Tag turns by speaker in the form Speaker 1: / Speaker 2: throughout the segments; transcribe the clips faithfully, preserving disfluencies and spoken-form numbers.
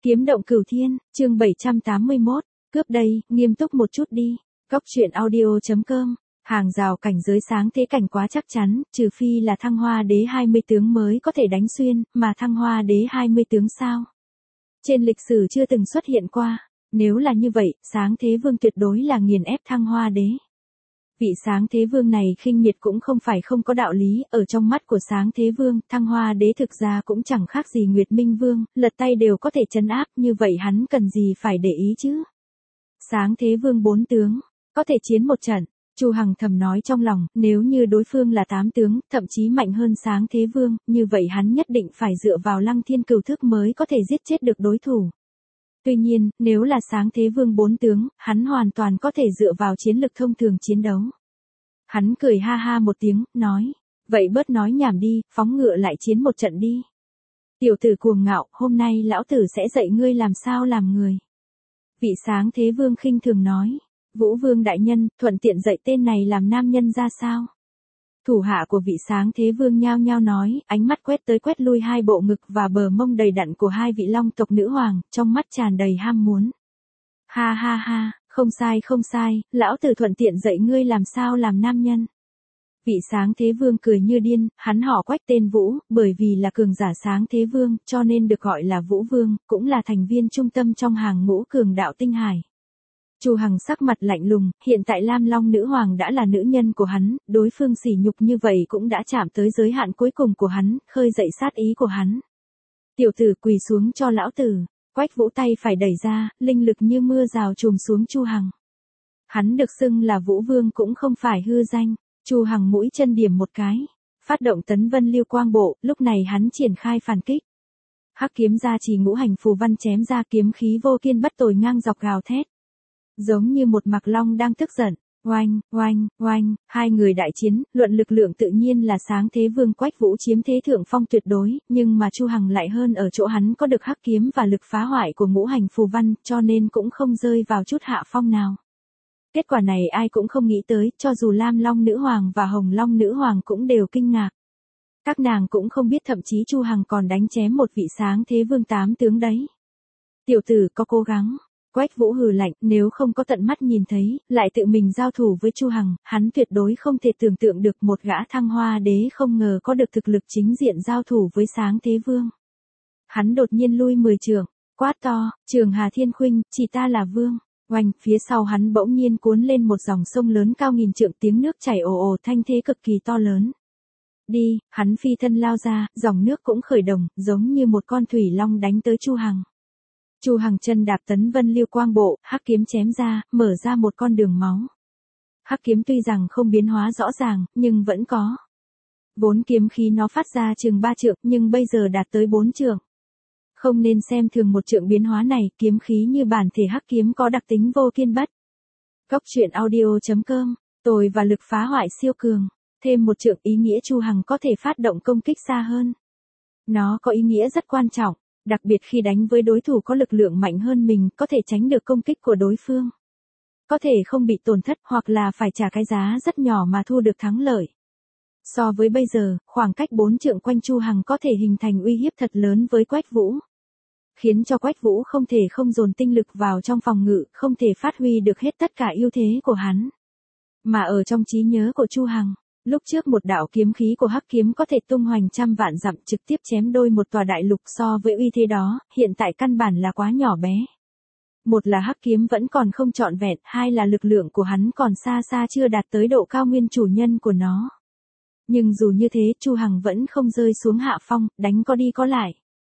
Speaker 1: Kiếm động cửu thiên, chương bảy trăm tám mươi mốt, cướp đây, nghiêm túc một chút đi. Cóc truyện audio.com, hàng rào cảnh giới sáng thế cảnh quá chắc chắn, trừ phi là Thăng Hoa Đế hai mươi tướng mới có thể đánh xuyên, mà Thăng Hoa Đế hai mươi tướng sao? Trên lịch sử chưa từng xuất hiện qua, nếu là như vậy, sáng thế vương tuyệt đối là nghiền ép Thăng Hoa Đế. Vị sáng thế vương này khinh miệt cũng không phải không có đạo lý, ở trong mắt của sáng thế vương, Thăng Hoa Đế thực ra cũng chẳng khác gì Nguyệt Minh Vương, lật tay đều có thể trấn áp, như vậy hắn cần gì phải để ý chứ? Sáng thế vương bốn tướng, có thể chiến một trận. Chu Hằng thầm nói trong lòng, nếu như đối phương là tám tướng, thậm chí mạnh hơn sáng thế vương, như vậy hắn nhất định phải dựa vào Lăng Thiên Cửu Thức mới có thể giết chết được đối thủ. Tuy nhiên, nếu là sáng thế vương bốn tướng, hắn hoàn toàn có thể dựa vào chiến lực thông thường chiến đấu. Hắn cười ha ha một tiếng, nói, vậy bớt nói nhảm đi, phóng ngựa lại chiến một trận đi. Tiểu tử cuồng ngạo, hôm nay lão tử sẽ dạy ngươi làm sao làm người. Vị sáng thế vương khinh thường nói, Vũ Vương đại nhân, thuận tiện dạy tên này làm nam nhân ra sao? Thủ hạ của vị sáng thế vương nhao nhao nói, ánh mắt quét tới quét lui hai bộ ngực và bờ mông đầy đặn của hai vị long tộc nữ hoàng, trong mắt tràn đầy ham muốn. Ha ha ha, không sai không sai, lão tử thuận tiện dạy ngươi làm sao làm nam nhân. Vị sáng thế vương cười như điên, hắn họ Quách tên Vũ, bởi vì là cường giả sáng thế vương, cho nên được gọi là Vũ Vương, cũng là thành viên trung tâm trong hàng ngũ cường đạo tinh hải. Chu Hằng sắc mặt lạnh lùng, hiện tại Lam Long nữ hoàng đã là nữ nhân của hắn, đối phương sỉ nhục như vậy cũng đã chạm tới giới hạn cuối cùng của hắn, khơi dậy sát ý của hắn. Tiểu tử quỳ xuống cho lão tử, Quách Vũ tay phải đẩy ra, linh lực như mưa rào trùm xuống Chu Hằng. Hắn được xưng là Vũ Vương cũng không phải hư danh. Chu Hằng mũi chân điểm một cái, phát động tấn vân lưu quang bộ, lúc này hắn triển khai phản kích. Hắc kiếm ra chỉ ngũ hành phù văn chém ra, kiếm khí vô kiên bất tồi ngang dọc gào thét. Giống như một mặc long đang tức giận, oanh, oanh, oanh, hai người đại chiến, luận lực lượng tự nhiên là sáng thế vương Quách Vũ chiếm thế thượng phong tuyệt đối, nhưng mà Chu Hằng lại hơn ở chỗ hắn có được hắc kiếm và lực phá hoại của ngũ hành phù văn, cho nên cũng không rơi vào chút hạ phong nào. Kết quả này ai cũng không nghĩ tới, cho dù Lam Long nữ hoàng và Hồng Long nữ hoàng cũng đều kinh ngạc. Các nàng cũng không biết thậm chí Chu Hằng còn đánh chém một vị sáng thế vương tám tướng đấy. Tiểu tử có cố gắng. Quách Vũ hừ lạnh, nếu không có tận mắt nhìn thấy, lại tự mình giao thủ với Chu Hằng, hắn tuyệt đối không thể tưởng tượng được một gã Thăng Hoa Đế không ngờ có được thực lực chính diện giao thủ với sáng thế vương. Hắn đột nhiên lui mười trượng, quát to, Trường Hà Thiên Khuynh, chỉ ta là vương. Oanh, phía sau hắn bỗng nhiên cuốn lên một dòng sông lớn cao nghìn trượng, tiếng nước chảy ồ ồ, thanh thế cực kỳ to lớn. Đi, hắn phi thân lao ra, dòng nước cũng khởi động, giống như một con thủy long đánh tới Chu Hằng. Chu Hằng chân đạp tấn vân lưu quang bộ, hắc kiếm chém ra, mở ra một con đường máu. Hắc kiếm tuy rằng không biến hóa rõ ràng, nhưng vẫn có. Vốn kiếm khí nó phát ra chừng ba trượng, nhưng bây giờ đạt tới bốn trượng. Không nên xem thường một trượng biến hóa này, kiếm khí như bản thể hắc kiếm có đặc tính vô kiên bất. Cóc truyện audio.com, tôi và lực phá hoại siêu cường, thêm một trượng ý nghĩa Chu Hằng có thể phát động công kích xa hơn. Nó có ý nghĩa rất quan trọng, đặc biệt khi đánh với đối thủ có lực lượng mạnh hơn mình, có thể tránh được công kích của đối phương. Có thể không bị tổn thất hoặc là phải trả cái giá rất nhỏ mà thu được thắng lợi. So với bây giờ, khoảng cách bốn trượng quanh Chu Hằng có thể hình thành uy hiếp thật lớn với Quách Vũ. Khiến cho Quách Vũ không thể không dồn tinh lực vào trong phòng ngự, không thể phát huy được hết tất cả ưu thế của hắn. Mà ở trong trí nhớ của Chu Hằng, lúc trước một đạo kiếm khí của hắc kiếm có thể tung hoành trăm vạn dặm, trực tiếp chém đôi một tòa đại lục, so với uy thế đó, hiện tại căn bản là quá nhỏ bé. Một là hắc kiếm vẫn còn không trọn vẹn, hai là lực lượng của hắn còn xa xa chưa đạt tới độ cao nguyên chủ nhân của nó. Nhưng dù như thế, Chu Hằng vẫn không rơi xuống hạ phong, đánh có đi có lại.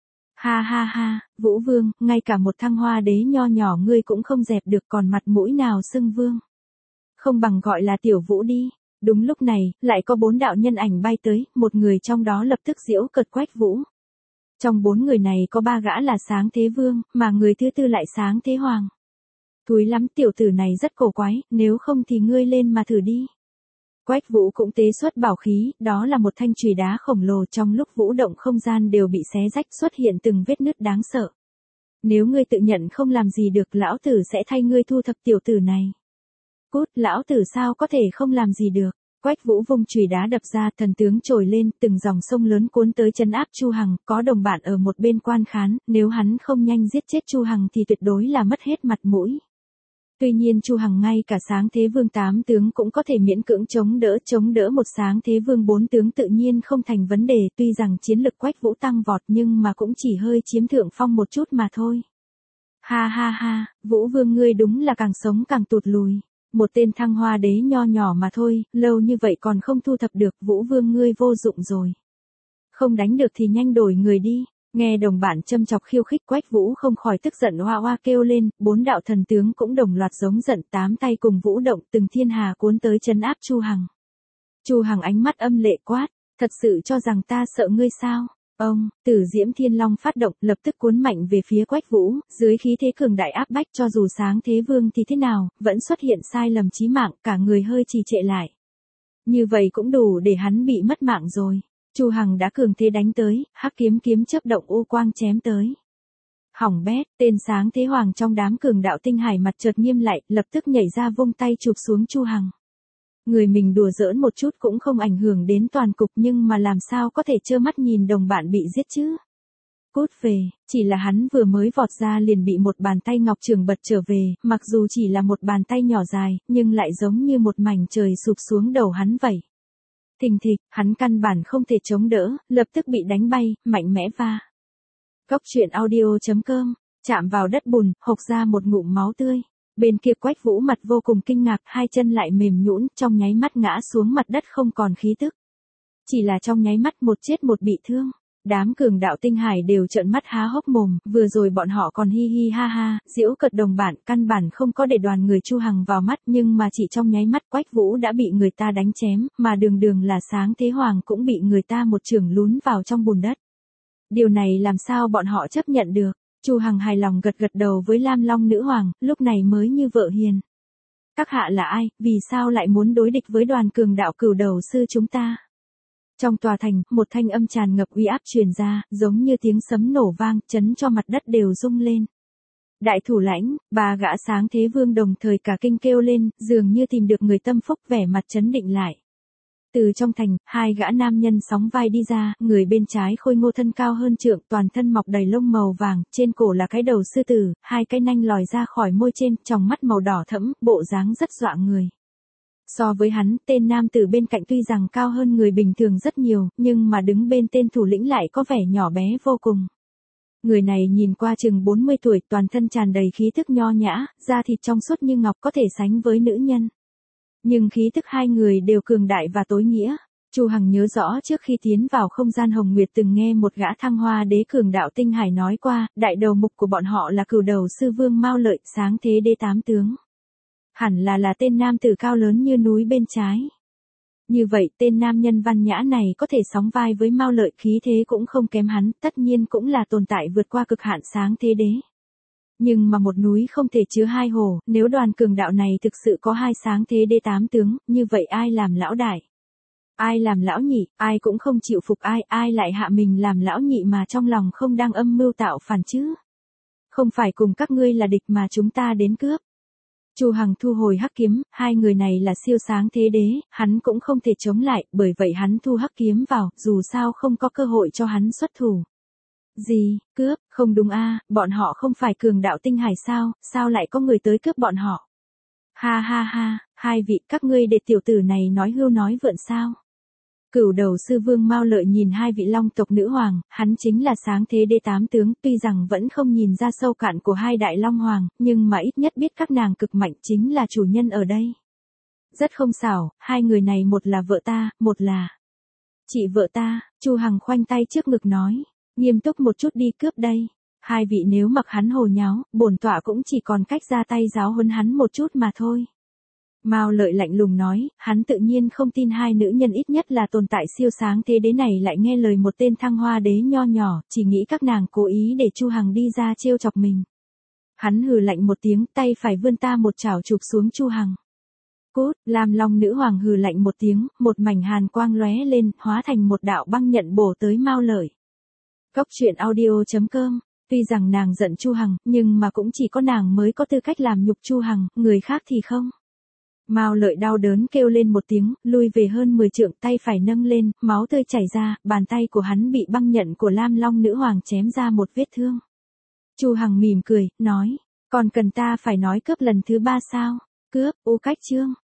Speaker 1: Ha ha ha, Vũ Vương, ngay cả một Thăng Hoa Đế nho nhỏ ngươi cũng không dẹp được, còn mặt mũi nào xưng vương. Không bằng gọi là tiểu Vũ đi. Đúng lúc này, lại có bốn đạo nhân ảnh bay tới, một người trong đó lập tức giễu cợt Quách Vũ. Trong bốn người này có ba gã là sáng thế vương, mà người thứ tư lại sáng thế hoàng. Thúi lắm, tiểu tử này rất cổ quái, nếu không thì ngươi lên mà thử đi. Quách Vũ cũng tế xuất bảo khí, đó là một thanh chùy đá khổng lồ, trong lúc vũ động không gian đều bị xé rách, xuất hiện từng vết nứt đáng sợ. Nếu ngươi tự nhận không làm gì được, lão tử sẽ thay ngươi thu thập tiểu tử này. Cút, lão tử sao có thể không làm gì được. Quách Vũ vung chùy đá đập ra, thần tướng trồi lên, từng dòng sông lớn cuốn tới trấn áp Chu Hằng, có đồng bạn ở một bên quan khán, nếu hắn không nhanh giết chết Chu Hằng thì tuyệt đối là mất hết mặt mũi. Tuy nhiên Chu Hằng ngay cả sáng thế vương tám tướng cũng có thể miễn cưỡng chống đỡ, chống đỡ một sáng thế vương bốn tướng tự nhiên không thành vấn đề, tuy rằng chiến lực Quách Vũ tăng vọt nhưng mà cũng chỉ hơi chiếm thượng phong một chút mà thôi. Ha ha ha, Vũ Vương ngươi đúng là càng sống càng tụt lùi. Một tên Thăng Hoa đế nho nhỏ mà thôi, lâu như vậy còn không thu thập được, Vũ Vương ngươi vô dụng rồi. Không đánh được thì nhanh đổi người đi. Nghe đồng bạn châm chọc khiêu khích, Quách Vũ không khỏi tức giận hoa hoa kêu lên, bốn đạo thần tướng cũng đồng loạt giống giận, tám tay cùng vũ động, từng thiên hà cuốn tới trấn áp Chu Hằng. Chu Hằng ánh mắt âm lệ quát, thật sự cho rằng ta sợ ngươi sao? Ông, Tử Diễm Thiên Long phát động, lập tức cuốn mạnh về phía Quách Vũ, dưới khí thế cường đại áp bách, cho dù sáng thế vương thì thế nào, vẫn xuất hiện sai lầm chí mạng, cả người hơi trì trệ lại. Như vậy cũng đủ để hắn bị mất mạng rồi. Chu Hằng đã cường thế đánh tới, hắc kiếm kiếm chớp động u quang chém tới. Hỏng bét, tên sáng thế hoàng trong đám cường đạo tinh hải mặt chợt nghiêm lại, lập tức nhảy ra vung tay chụp xuống Chu Hằng. Người mình đùa giỡn một chút cũng không ảnh hưởng đến toàn cục, nhưng mà làm sao có thể trơ mắt nhìn đồng bạn bị giết chứ? Cút về, chỉ là hắn vừa mới vọt ra liền bị một bàn tay ngọc trường bật trở về, mặc dù chỉ là một bàn tay nhỏ dài, nhưng lại giống như một mảnh trời sụp xuống đầu hắn vậy. Thình thịch, hắn căn bản không thể chống đỡ, lập tức bị đánh bay, mạnh mẽ va. Cốc truyện audio chấm com, chạm vào đất bùn, hộc ra một ngụm máu tươi. Bên kia Quách Vũ mặt vô cùng kinh ngạc, hai chân lại mềm nhũn, trong nháy mắt ngã xuống mặt đất không còn khí tức. Chỉ là trong nháy mắt một chết một bị thương. Đám cường đạo tinh hải đều trợn mắt há hốc mồm, vừa rồi bọn họ còn hi hi ha ha, giễu cợt đồng bạn, căn bản không có để đoàn người Chu Hằng vào mắt, nhưng mà chỉ trong nháy mắt Quách Vũ đã bị người ta đánh chém, mà đường đường là sáng thế hoàng cũng bị người ta một chưởng lún vào trong bùn đất. Điều này làm sao bọn họ chấp nhận được? Chu Hằng hài lòng gật gật đầu với Lam Long nữ hoàng, lúc này mới như vợ hiền. Các hạ là ai, vì sao lại muốn đối địch với đoàn cường đạo cửu đầu sư chúng ta? Trong tòa thành, một thanh âm tràn ngập uy áp truyền ra, giống như tiếng sấm nổ vang, chấn cho mặt đất đều rung lên. Đại thủ lãnh, ba gã sáng thế vương đồng thời cả kinh kêu lên, dường như tìm được người tâm phúc, vẻ mặt chấn định lại. Từ trong thành, hai gã nam nhân sóng vai đi ra, người bên trái khôi ngô thân cao hơn trượng, toàn thân mọc đầy lông màu vàng, trên cổ là cái đầu sư tử, hai cái nanh lòi ra khỏi môi trên, tròng mắt màu đỏ thẫm, bộ dáng rất dọa người. So với hắn, tên nam tử bên cạnh tuy rằng cao hơn người bình thường rất nhiều, nhưng mà đứng bên tên thủ lĩnh lại có vẻ nhỏ bé vô cùng. Người này nhìn qua chừng bốn mươi tuổi, toàn thân tràn đầy khí thức nho nhã, da thịt trong suốt như ngọc, có thể sánh với nữ nhân. Nhưng khí thức hai người đều cường đại và tối nghĩa. Chu Hằng nhớ rõ trước khi tiến vào không gian Hồng Nguyệt từng nghe một gã Thăng Hoa đế cường đạo tinh hải nói qua, đại đầu mục của bọn họ là cửu đầu sư vương Mao Lợi, sáng thế đế tám tướng. Hẳn là là tên nam tử cao lớn như núi bên trái. Như vậy tên nam nhân văn nhã này có thể sóng vai với Mao Lợi, khí thế cũng không kém hắn, tất nhiên cũng là tồn tại vượt qua cực hạn sáng thế đế. Nhưng mà một núi không thể chứa hai hồ, nếu đoàn cường đạo này thực sự có hai sáng thế đế tám tướng, như vậy ai làm lão đại? Ai làm lão nhị, ai cũng không chịu phục ai, ai lại hạ mình làm lão nhị mà trong lòng không đang âm mưu tạo phản chứ? Không phải cùng các ngươi là địch mà chúng ta đến cướp. Chu Hằng thu hồi hắc kiếm, hai người này là siêu sáng thế đế, hắn cũng không thể chống lại, bởi vậy hắn thu hắc kiếm vào, dù sao không có cơ hội cho hắn xuất thủ. Gì, cướp, không đúng a, bọn họ không phải cường đạo tinh hải sao, sao lại có người tới cướp bọn họ? Ha ha ha, hai vị các ngươi để tiểu tử này nói hưu nói vượn sao? Cửu đầu sư vương Mao Lợi nhìn hai vị long tộc nữ hoàng, hắn chính là sáng thế đế tám tướng, tuy rằng vẫn không nhìn ra sâu cạn của hai đại long hoàng, nhưng mà ít nhất biết các nàng cực mạnh chính là chủ nhân ở đây. Rất không xảo, hai người này một là vợ ta, một là chị vợ ta. Chu Hằng khoanh tay trước ngực nói, nghiêm túc một chút đi, cướp đây. Hai vị nếu mặc hắn hồ nháo, bổn tọa cũng chỉ còn cách ra tay giáo huấn hắn một chút mà thôi. Mao Lợi lạnh lùng nói, hắn tự nhiên không tin hai nữ nhân ít nhất là tồn tại siêu sáng thế đế này lại nghe lời một tên Thăng Hoa đế nho nhỏ, chỉ nghĩ các nàng cố ý để Chu Hằng đi ra trêu chọc mình. Hắn hừ lạnh một tiếng, tay phải vươn ta một chảo chụp xuống Chu Hằng. Cút, Lam Long nữ hoàng hừ lạnh một tiếng, một mảnh hàn quang lóe lên, hóa thành một đạo băng nhận bổ tới Mao Lợi. Cốc truyện audio chấm com. Tuy rằng nàng giận Chu Hằng, nhưng mà cũng chỉ có nàng mới có tư cách làm nhục Chu Hằng, người khác thì không. Mao Lợi đau đớn kêu lên một tiếng, lui về hơn mười trượng, tay phải nâng lên, máu tươi chảy ra, bàn tay của hắn bị băng nhận của Lam Long nữ hoàng chém ra một vết thương. Chu Hằng mỉm cười, nói, còn cần ta phải nói cướp lần thứ ba sao? Cướp, U Cách Trương.